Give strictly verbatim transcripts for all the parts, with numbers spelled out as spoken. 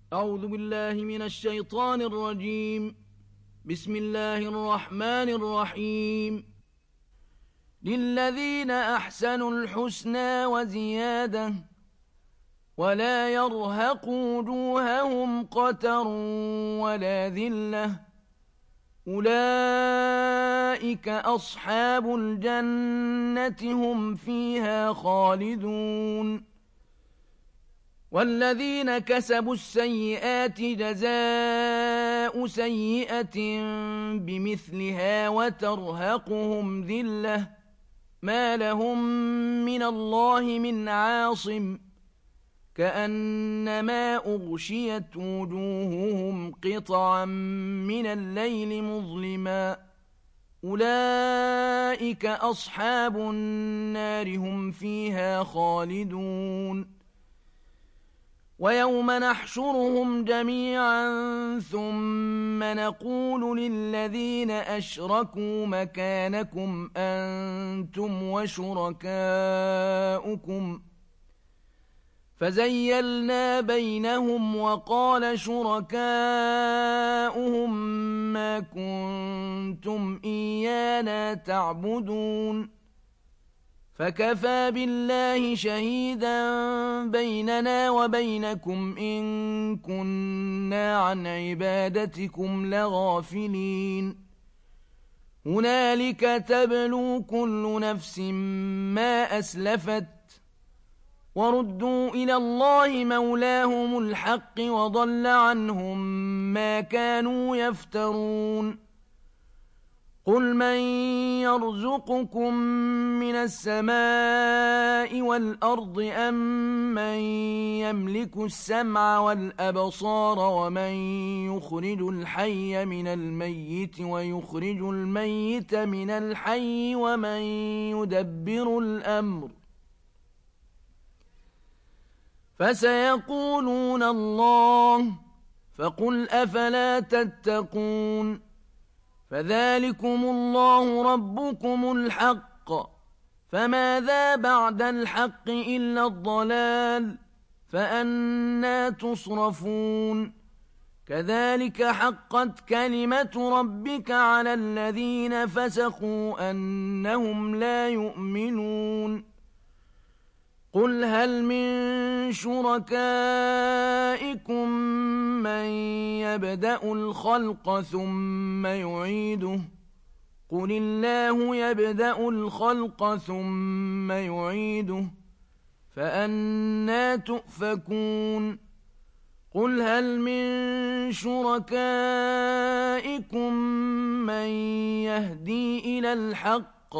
أعوذ بالله من الشيطان الرجيم. بسم الله الرحمن الرحيم. للذين أحسنوا الحسنى وزيادة ولا يرهق وجوههم قتر ولا ذلة أولئك أصحاب الجنة هم فيها خالدون. والذين كسبوا السيئات جزاء سيئة بمثلها وترهقهم ذلة ما لهم من الله من عاصم كأنما أغشيت وجوههم قطعا من الليل مظلما أولئك أصحاب النار هم فيها خالدون. ويوم نحشرهم جميعا ثم نقول للذين أشركوا مكانكم أنتم وشركاؤكم فزيلنا بينهم وقال شركاؤهم ما كنتم إيانا تعبدون فكفى بالله شهيدا بيننا وبينكم إن كنا عن عبادتكم لغافلين. هنالك تبلو كل نفس ما أسلفت وردوا إلى الله مولاهم الحق وضل عنهم ما كانوا يفترون. قل من يرزقكم من السماء والأرض أم من يملك السمع والأبصار ومن يخرج الحي من الميت ويخرج الميت من الحي ومن يدبر الأمر فسيقولون الله فقل أفلا تتقون. فذلكم الله ربكم الحق فماذا بعد الحق إلا الضلال فأنى تصرفون. كذلك حقت كلمة ربك على الذين فسقوا أنهم لا يؤمنون. قل هل من شركائكم من يبدأ الخلق ثم يعيده قل الله يبدأ الخلق ثم يعيده فأنى تؤفكون. قل هل من شركائكم من يهدي إلى الحق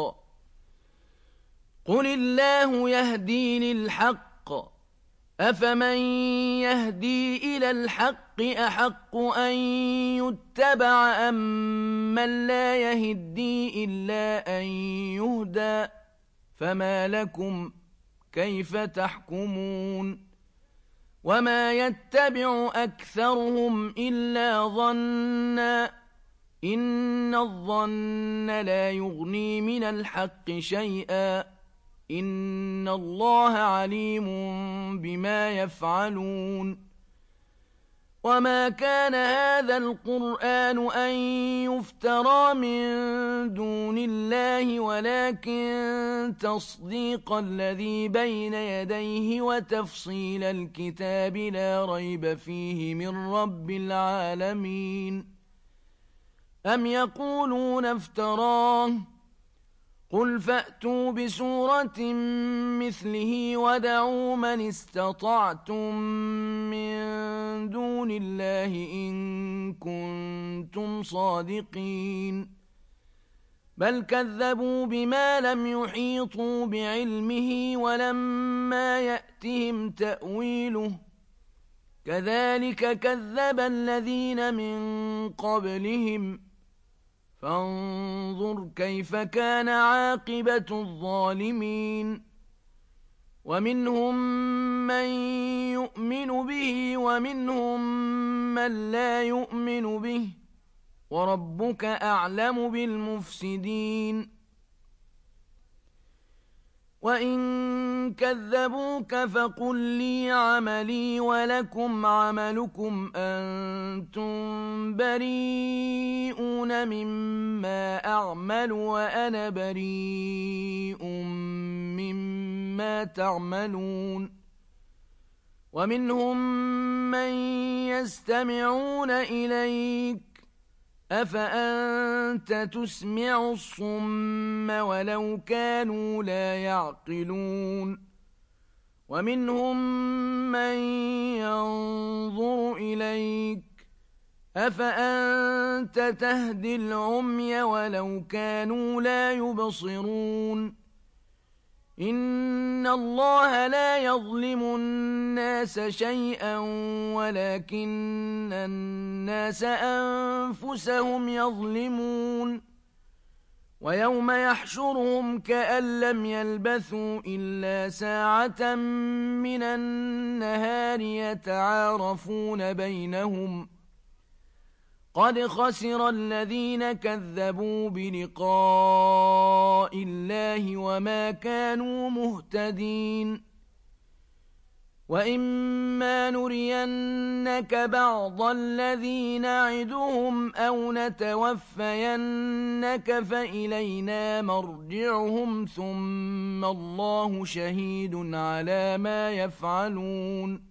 قل الله يهدي للحق أفمن يهدي إلى الحق أحق أن يتبع أم من لا يهدي إلا أن يهدى فما لكم كيف تحكمون. وما يتبع أكثرهم إلا ظنا إن الظن لا يغني من الحق شيئا إن الله عليم بما يفعلون. وما كان هذا القرآن أن يفترى من دون الله ولكن تصديق الذي بين يديه وتفصيل الكتاب لا ريب فيه من رب العالمين. أم يقولون افتراه قل فأتوا بسورة مثله ودعوا من استطعتم من دون الله إن كنتم صادقين. بل كذبوا بما لم يحيطوا بعلمه ولما يأتهم تأويله كذلك كذب الذين من قبلهم فانظر كيف كان عاقبة الظالمين. ومنهم من يؤمن به ومنهم من لا يؤمن به وربك أعلم بالمفسدين. وإن كذبوك فقل لي عملي ولكم عملكم أنتم بريئون مما أعمل وأنا بريء مما تعملون ومنهم من يستمعون إليك أفأنت تسمع الصم ولو كانوا لا يعقلون ومنهم من ينظر إليك أفأنت تهدي العمي ولو كانوا لا يبصرون إن الله لا يظلم الناس شيئا ولكن الناس أنفسهم يظلمون ويوم يحشرهم كأن لم يلبثوا إلا ساعة من النهار يتعارفون بينهم قد خسر الذين كذبوا بلقاء الله وما كانوا مهتدين وإما نرينك بعض الذي نعدهم أو نتوفينك فإلينا مرجعهم ثم الله شهيد على ما يفعلون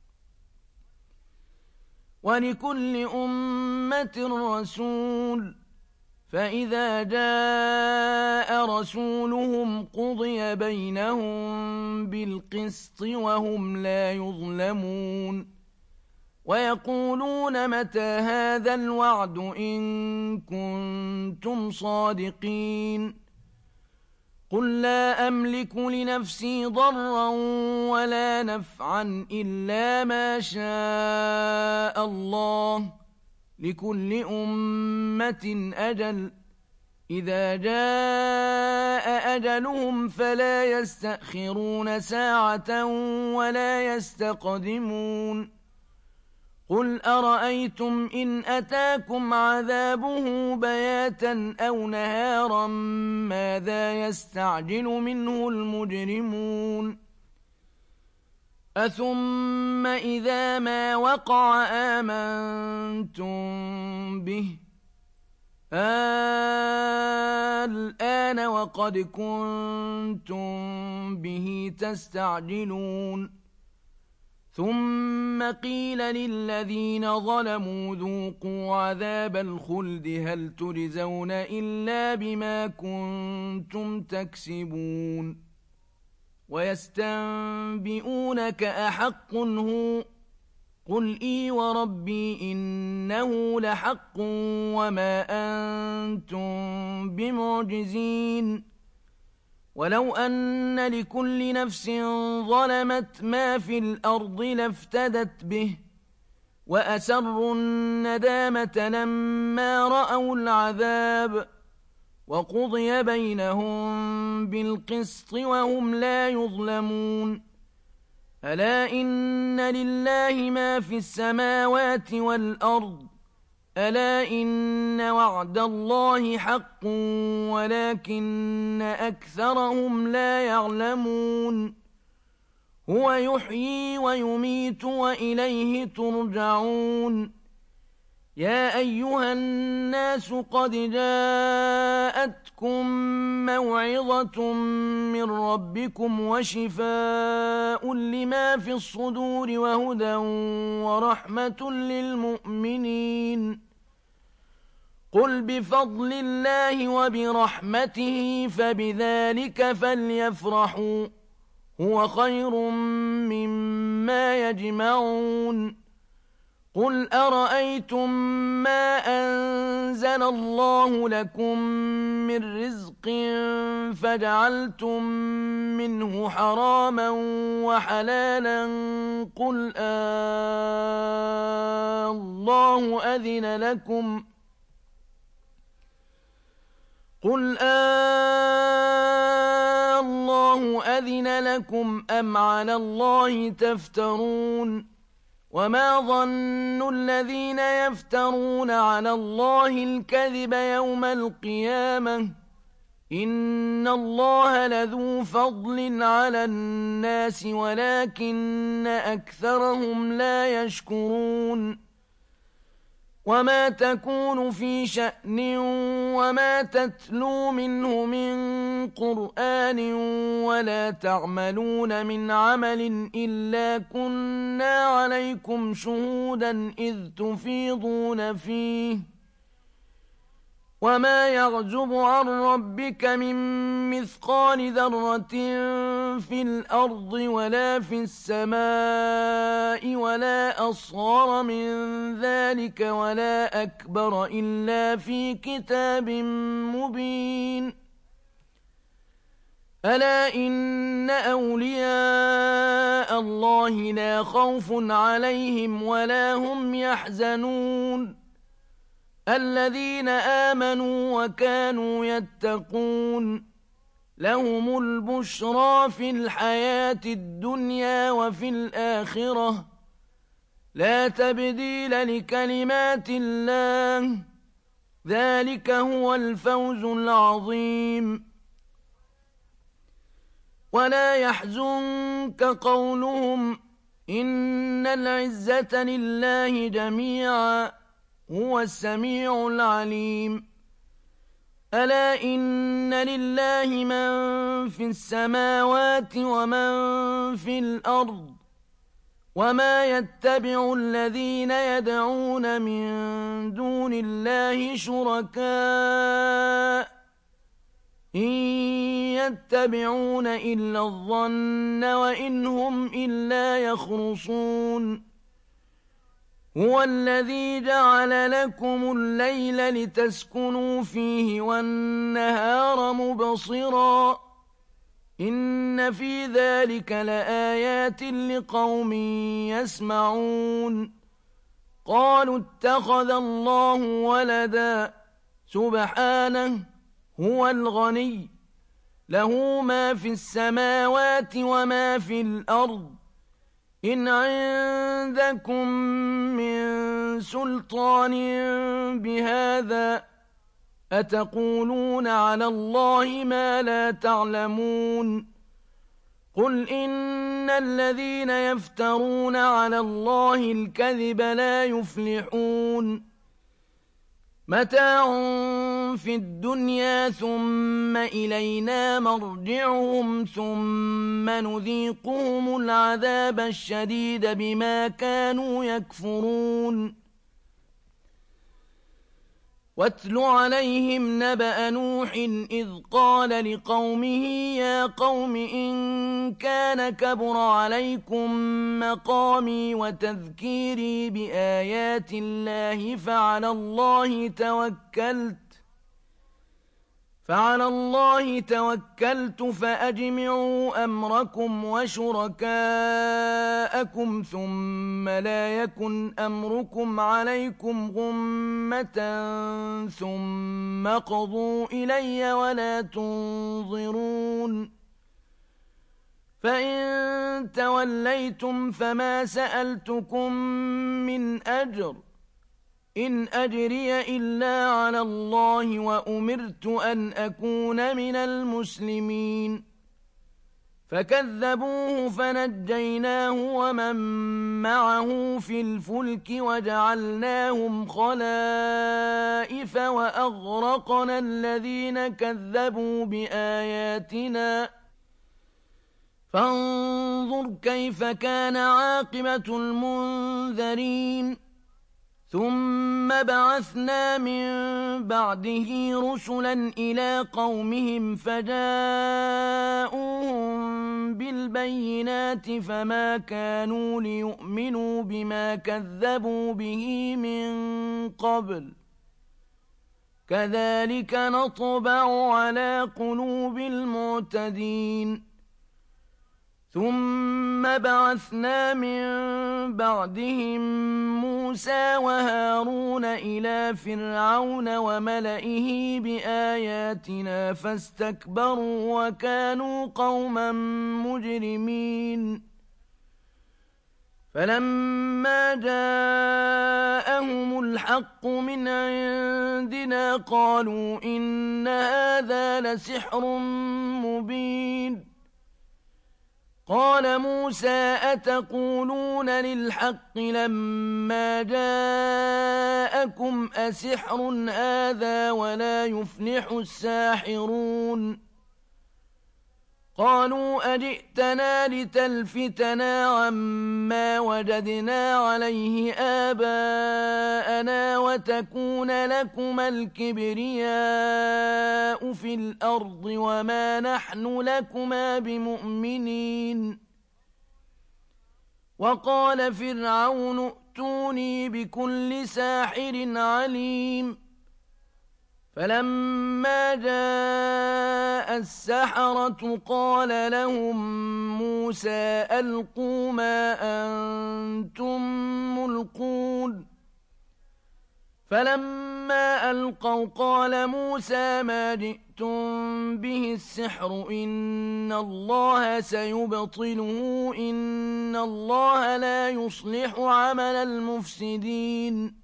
ولكل أمة رسول فإذا جاء رسولهم قضي بينهم بالقسط وهم لا يظلمون ويقولون متى هذا الوعد إن كنتم صادقين قل لا أملك لنفسي ضرا ولا نفعا إلا ما شاء الله لكل أمة أجل إذا جاء أجلهم فلا يستأخرون ساعة ولا يستقدمون قل أرأيتم إن أتاكم عذابه بياتا أو نهارا ماذا يستعجل منه المجرمون أثم إذا ما وقع آمنتم به الآن وقد كنتم به تستعجلون ثم قيل للذين ظلموا ذوقوا عذاب الخلد هل تجزون إلا بما كنتم تكسبون ويستنبئونك أحق هو قل إي وربي إنه لحق وما أنتم بمعجزين ولو أن لكل نفس ظلمت ما في الأرض لافتدت به وأسروا الندامة لما رأوا العذاب وقضي بينهم بالقسط وهم لا يظلمون ألا إن لله ما في السماوات والأرض ألا إن وعد الله حق ولكن أكثرهم لا يعلمون هو يحيي ويميت وإليه ترجعون يا أيها الناس قد جاءتكم موعظة من ربكم وشفاء لما في الصدور وهدى ورحمة للمؤمنين قل بفضل الله وبرحمته فبذلك فليفرحوا هو خير مما يجمعون قل أرأيتم ما أنزل الله لكم من رزق فجعلتم منه حراما وحلالا قل آه الله أذن لكم قل آه الله أذن لكم أم على الله تفترون وما ظن الذين يفترون على الله الكذب يوم القيامة إن الله لذو فضل على الناس ولكن أكثرهم لا يشكرون وما تكون في شأن وما تتلو منه من قرآن ولا تعملون من عمل إلا كنا عليكم شهودا إذ تفيضون فيه وما يعزب عن ربك من مثقال ذرة في الأرض ولا في السماء ولا أصغر من ذلك ولا أكبر إلا في كتاب مبين ألا إن أولياء الله لا خوف عليهم ولا هم يحزنون الذين آمنوا وكانوا يتقون لهم البشرى في الحياة الدنيا وفي الآخرة لا تبديل لكلمات الله ذلك هو الفوز العظيم ولا يحزنك قولهم إن العزة لله جميعا هو السميع العليم ألا إن لله من في السماوات ومن في الأرض وما يتبع الذين يدعون من دون الله شركاء إن يتبعون إلا الظن وإن هم إلا يخرصون هو الذي جعل لكم الليل لتسكنوا فيه والنهار مبصرا إن في ذلك لآيات لقوم يسمعون قالوا اتخذ الله ولدا سبحانه هو الغني له ما في السماوات وما في الأرض إن عندكم من سلطان بهذا أتقولون على الله ما لا تعلمون قل إن الذين يفترون على الله الكذب لا يفلحون متاع في الدنيا ثم إلينا مرجعهم ثم نذيقهم العذاب الشديد بما كانوا يكفرون واتل عليهم نبأ نوح إذ قال لقومه يا قوم إن كان كبر عليكم مقامي وتذكيري بآيات الله فعلى الله توكلت فعلى الله توكلت فأجمعوا أمركم وشركاءكم ثم لا يكن أمركم عليكم غمة ثم قضوا إلي ولا تنظرون فإن توليتم فما سألتكم من أجر إن أجري إلا على الله وأمرت أن أكون من المسلمين فكذبوه فنجيناه ومن معه في الفلك وجعلناهم خلائف وأغرقنا الذين كذبوا بآياتنا فانظر كيف كان عاقبة المنذرين ثم بعثنا من بعده رسلا إلى قومهم فجاءوهم بالبينات فما كانوا ليؤمنوا بما كذبوا به من قبل كذلك نطبع على قلوب المعتدين ثم بعثنا من بعدهم موسى وهارون إلى فرعون وملئه بآياتنا فاستكبروا وكانوا قوما مجرمين فلما جاءهم جاءهم الحق من عندنا قالوا إن هذا لسحر مبين قال موسى أتقولون للحق لما جاءكم أسحر هذا ولا يفلح الساحرون قالوا أجئتنا لتلفتنا عما وجدنا عليه آباءنا وتكون لكما الكبرياء في الأرض وما نحن لكما بمؤمنين وقال فرعون ائتوني بكل ساحر عليم فلما جاء السحرة قال لهم موسى ألقوا ما أنتم ملقون فلما ألقوا قال موسى ما جئتم به السحر إن الله سيبطله إن الله لا يصلح عمل المفسدين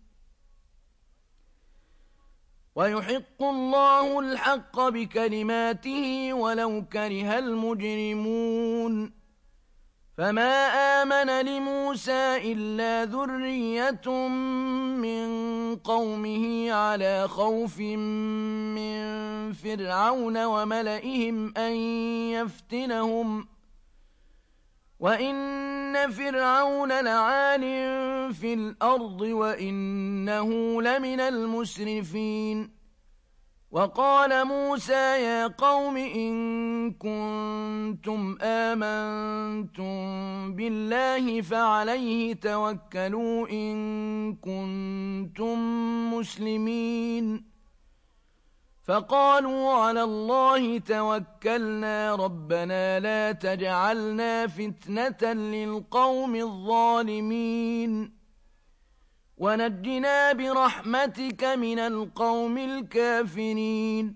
ويحق الله الحق بكلماته ولو كره المجرمون فما آمن لموسى إلا ذرية من قومه على خوف من فرعون وملئهم أن يفتنهم وإن فرعون لعال في الأرض وإنه لمن المسرفين وقال موسى يا قوم إن كنتم آمنتم بالله فعليه توكلوا إن كنتم مسلمين فقالوا على الله توكلنا ربنا لا تجعلنا فتنة للقوم الظالمين ونجنا برحمتك من القوم الكافرين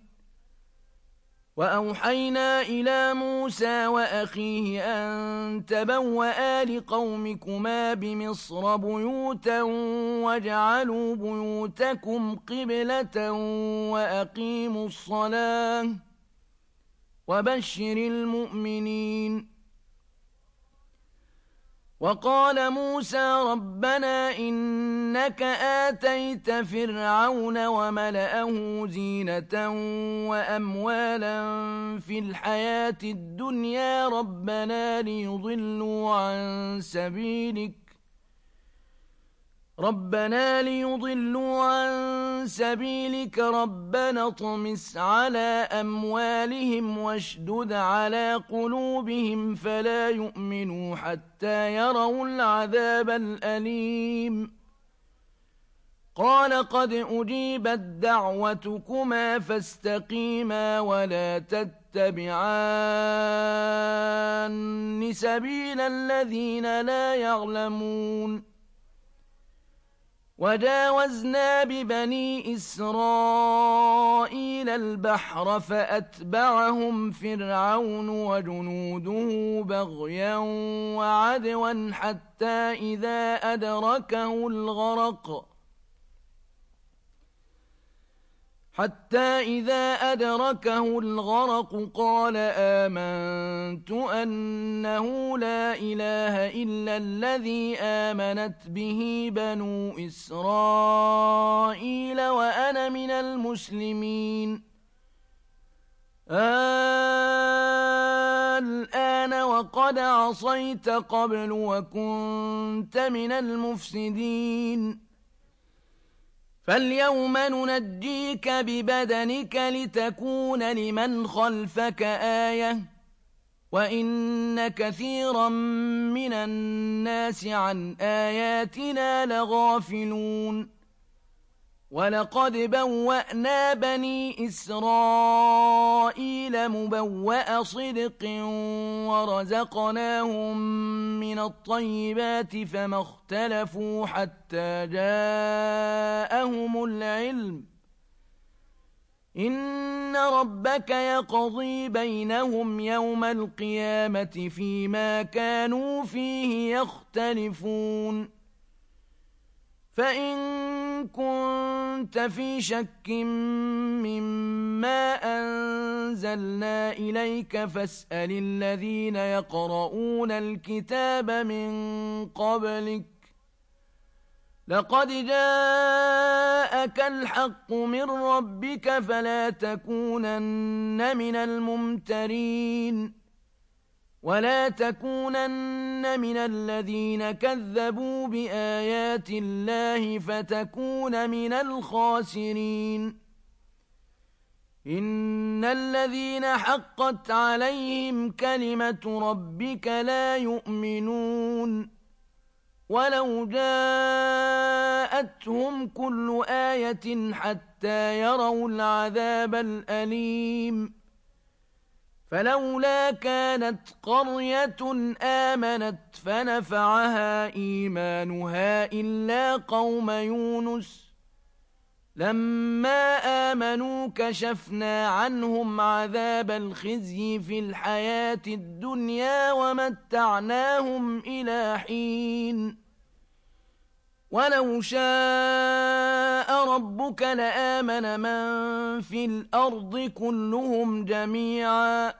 وأوحينا إلى موسى وأخيه أن تبوأ لقومكما بمصر بيوتا واجعلوا بيوتكم قبلة وأقيموا الصلاة وبشر المؤمنين وقال موسى ربنا إنك آتيت فرعون وملأه زينة وأموالا في الحياة الدنيا ربنا ليضلوا عن سبيلك ربنا ليضلوا عن سبيلك ربنا اطمس على أموالهم واشدد على قلوبهم فلا يؤمنوا حتى يروا العذاب الأليم قال قد أجيبت دعوتكما فاستقيما ولا تتبعان سبيل الذين لا يعلمون وجاوزنا ببني إسرائيل البحر فأتبعهم فرعون وجنوده بغيا وعدوا حتى إذا أدركه الغرق حتى إذا أدركه الغرق قال آمنت أنه لا إله إلا الذي آمنت به بنو إسرائيل وأنا من المسلمين الآن وقد عصيت قبل وكنت من المفسدين فاليوم ننجيك ببدنك لتكون لمن خلفك آية وإن كثيرا من الناس عن آياتنا لغافلون ولقد بوأنا بني إسرائيل مبوأ صدق ورزقناهم من الطيبات فما اختلفوا حتى جاءهم العلم إن ربك يقضي بينهم يوم القيامة فيما كانوا فيه يختلفون فإن كنت في شك مما أنزلنا إليك فاسأل الذين يقرؤون الكتاب من قبلك لقد جاءك الحق من ربك فلا تكونن من الممترين ولا تكونن من الذين كذبوا بآيات الله فتكون من الخاسرين إن الذين حقت عليهم كلمة ربك لا يؤمنون ولو جاءتهم كل آية حتى يروا العذاب الأليم فلولا كانت قرية آمنت فنفعها إيمانها إلا قوم يونس لما آمنوا كشفنا عنهم عذاب الخزي في الحياة الدنيا ومتعناهم إلى حين ولو شاء ربك لآمن من في الأرض كلهم جميعا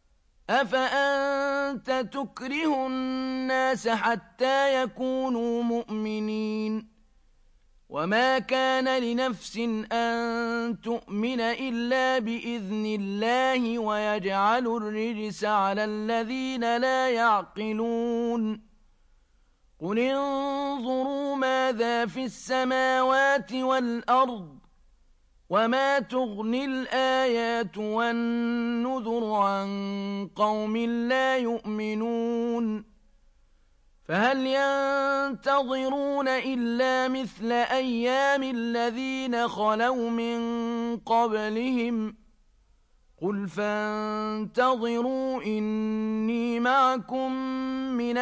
أفأنت تكره الناس حتى يكونوا مؤمنين وما كان لنفس أن تؤمن إلا بإذن الله ويجعل الرجس على الذين لا يعقلون قل انظروا ماذا في السماوات والأرض وما تغني الآيات والنذر عن قوم لا يؤمنون فهل ينتظرون إلا مثل أيام الذين خلوا من قبلهم قل فانتظروا إني معكم من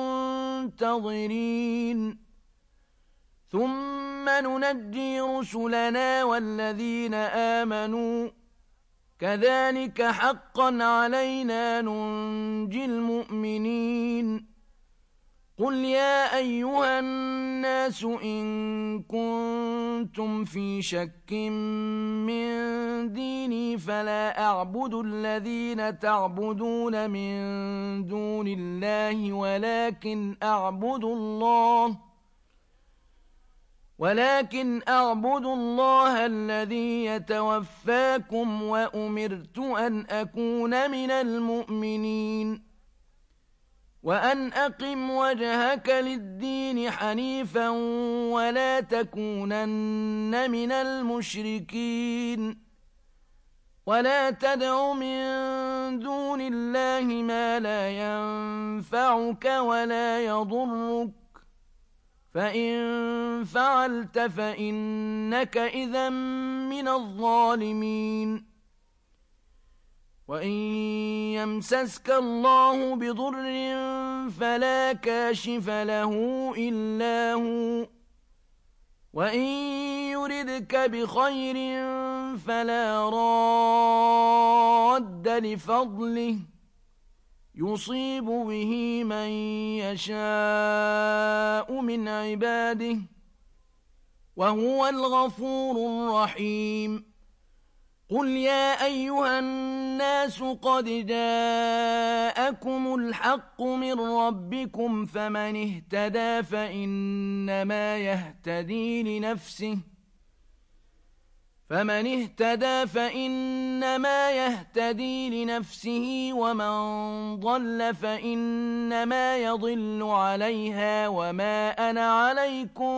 المنتظرين ثم ننجي رسلنا والذين آمنوا كذلك حقا علينا ننجي المؤمنين قل يا أيها الناس إن كنتم في شك من ديني فلا أعبد الذين تعبدون من دون الله ولكن أعبد الله ولكن أعبد الله الذي يتوفاكم وأمرت أن أكون من المؤمنين وأن أقم وجهك للدين حنيفا ولا تكونن من المشركين ولا تدع من دون الله ما لا ينفعك ولا يضرك فإن فعلت فإنك إذا من الظالمين وإن يمسسك الله بضر فلا كاشف له إلا هو وإن يردك بخير فلا راد لفضله يصيب به من يشاء من عباده وهو الغفور الرحيم قل يا أيها الناس قد جاءكم الحق من ربكم فمن اهتدى فإنما يهتدي لنفسه فمن اهتدى فإنما يهتدي لنفسه ومن ضل فإنما يضل عليها وما أنا عليكم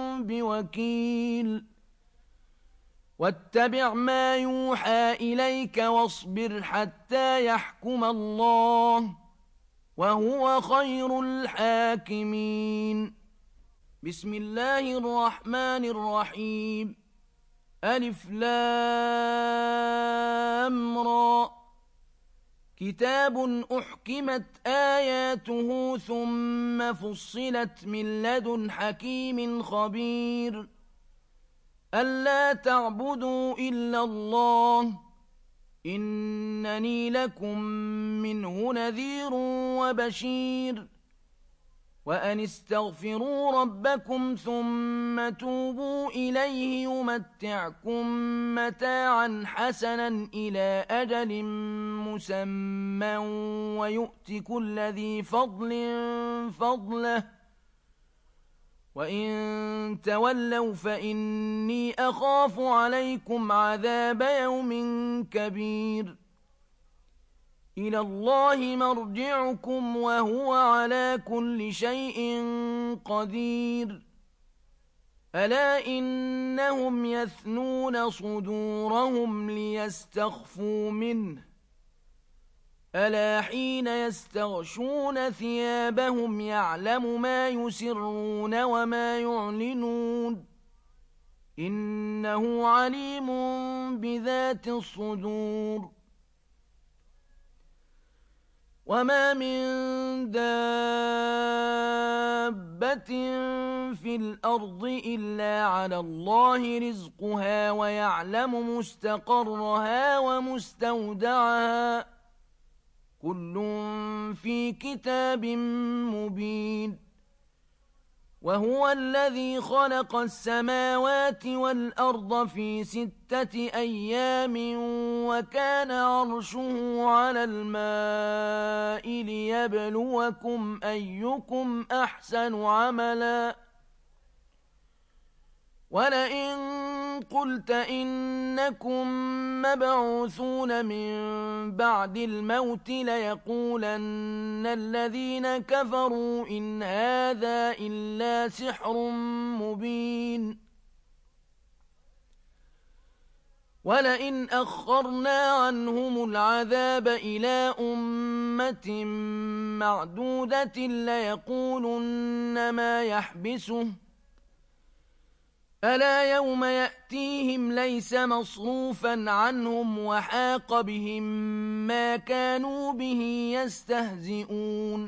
بوكيل واتبع ما يوحى إليك واصبر حتى يحكم الله وهو خير الحاكمين بسم الله الرحمن الرحيم ألف لام را كتاب أحكمت آياته ثم فصلت من لدن حكيم خبير ألا تعبدوا إلا الله إنني لكم منه نذير وبشير وأن استغفروا ربكم ثم توبوا إليه يمتعكم متاعا حسنا إلى أجل مسمى ويؤت كل ذي فضل فضله وإن تولوا فإني أخاف عليكم عذاب يوم كبير إلى الله مرجعكم وهو على كل شيء قدير ألا إنهم يثنون صدورهم ليستخفوا منه ألا حين يستغشون ثيابهم يعلم ما يسرون وما يعلنون إنه عليم بذات الصدور وما من دابة في الأرض إلا على الله رزقها ويعلم مستقرها ومستودعها كل في كتاب مبين وهو الذي خلق السماوات والأرض في ستة أيام وكان عرشه على الماء ليبلوكم أيكم أحسن عملا ولئن قلت إنكم مبعوثون من بعد الموت ليقولن الذين كفروا إن هذا إلا سحر مبين ولئن أخرنا عنهم العذاب إلى أمة معدودة ليقولن ما يحبسه ألا يوم يأتيهم ليس مصروفا عنهم وحاق بهم ما كانوا به يستهزئون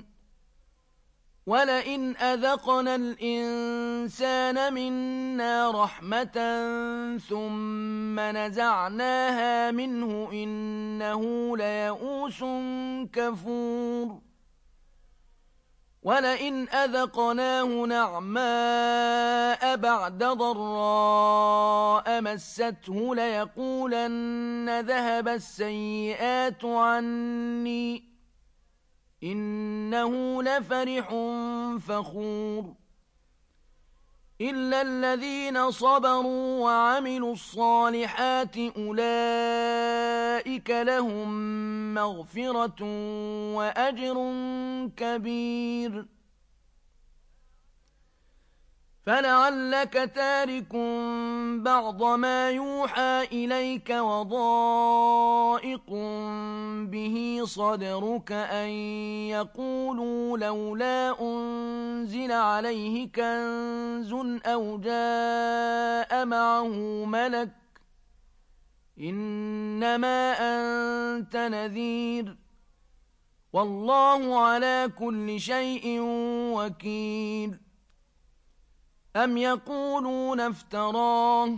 ولئن أذقنا الإنسان منا رحمة ثم نزعناها منه إنه ليئوس كفور ولئن أذقناه نعماء بعد ضراء مسته ليقولن ذهب السيئات عني إنه لفرح فخور إلا الذين صبروا وعملوا الصالحات أولئك لهم مغفرة وأجر كبير فلعلك تارك بعض ما يوحى إليك وضائق به صدرك أن يقولوا لولا أنزل عليه كنز أو جاء معه ملك إنما أنت نذير والله على كل شيء وكيل أم يقولون افتراه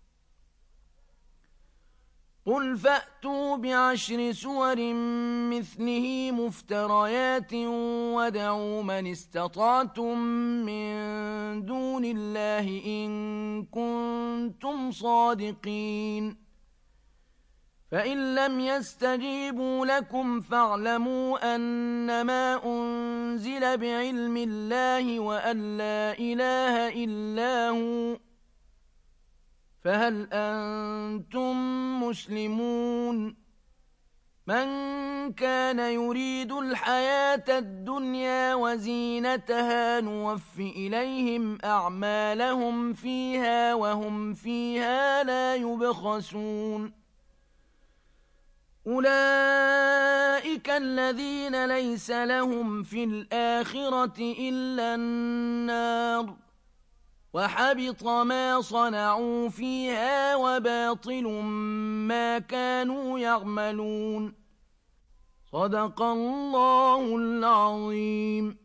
قل فأتوا بعشر سور مثله مفتريات وادعوا من استطعتم من دون الله إن كنتم صادقين فإن لم يستجيبوا لكم فاعلموا أنما أنزل بعلم الله وأن لا إله إلا هو فهل أنتم مسلمون من كان يريد الحياة الدنيا وزينتها نوف إليهم أعمالهم فيها وهم فيها لا يبخسون أولئك الذين ليس لهم في الآخرة إلا النار وحبط ما صنعوا فيها وباطل ما كانوا يعملون صدق الله العظيم.